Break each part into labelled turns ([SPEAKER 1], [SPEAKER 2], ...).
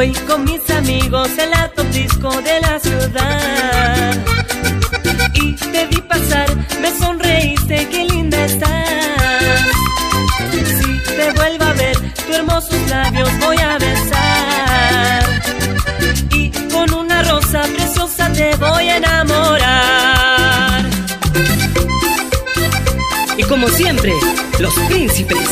[SPEAKER 1] Estoy con mis amigos en la top disco de la ciudad y te vi pasar, me sonreíste, qué linda estás. Si te vuelvo a ver, tus hermosos labios voy a besar y con una rosa preciosa te voy a enamorar.
[SPEAKER 2] Y como siempre, los príncipes.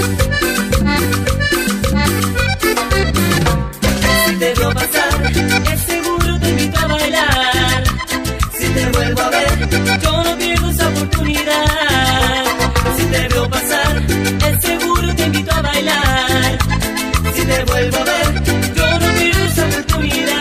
[SPEAKER 1] Si te veo pasar, es seguro te invito a bailar. Si te vuelvo a ver, yo no pierdo esa oportunidad. Si te veo pasar, es seguro te invito a bailar. Si te vuelvo a ver, yo no pierdo esa oportunidad.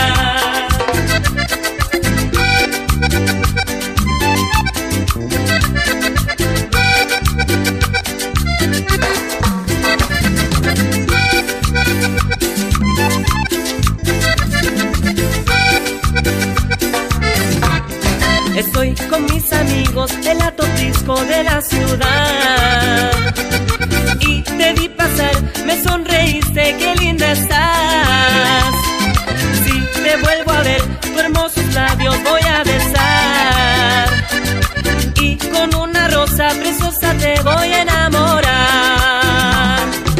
[SPEAKER 1] Estoy con mis amigos en la top disco de la ciudad y te vi pasar, me sonreíste, qué linda estás. Si te vuelvo a ver, tus hermosos labios voy a besar y con una rosa preciosa te voy a enamorar.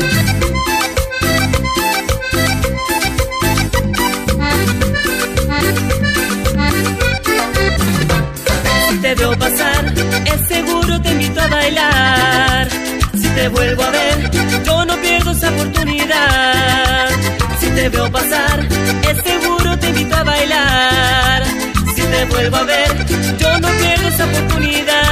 [SPEAKER 1] Si te veo pasar, es seguro te invito a bailar. Si te vuelvo a ver, yo no pierdo esa oportunidad. Si te veo pasar, es seguro te invito a bailar. Si te vuelvo a ver, yo no pierdo esa oportunidad.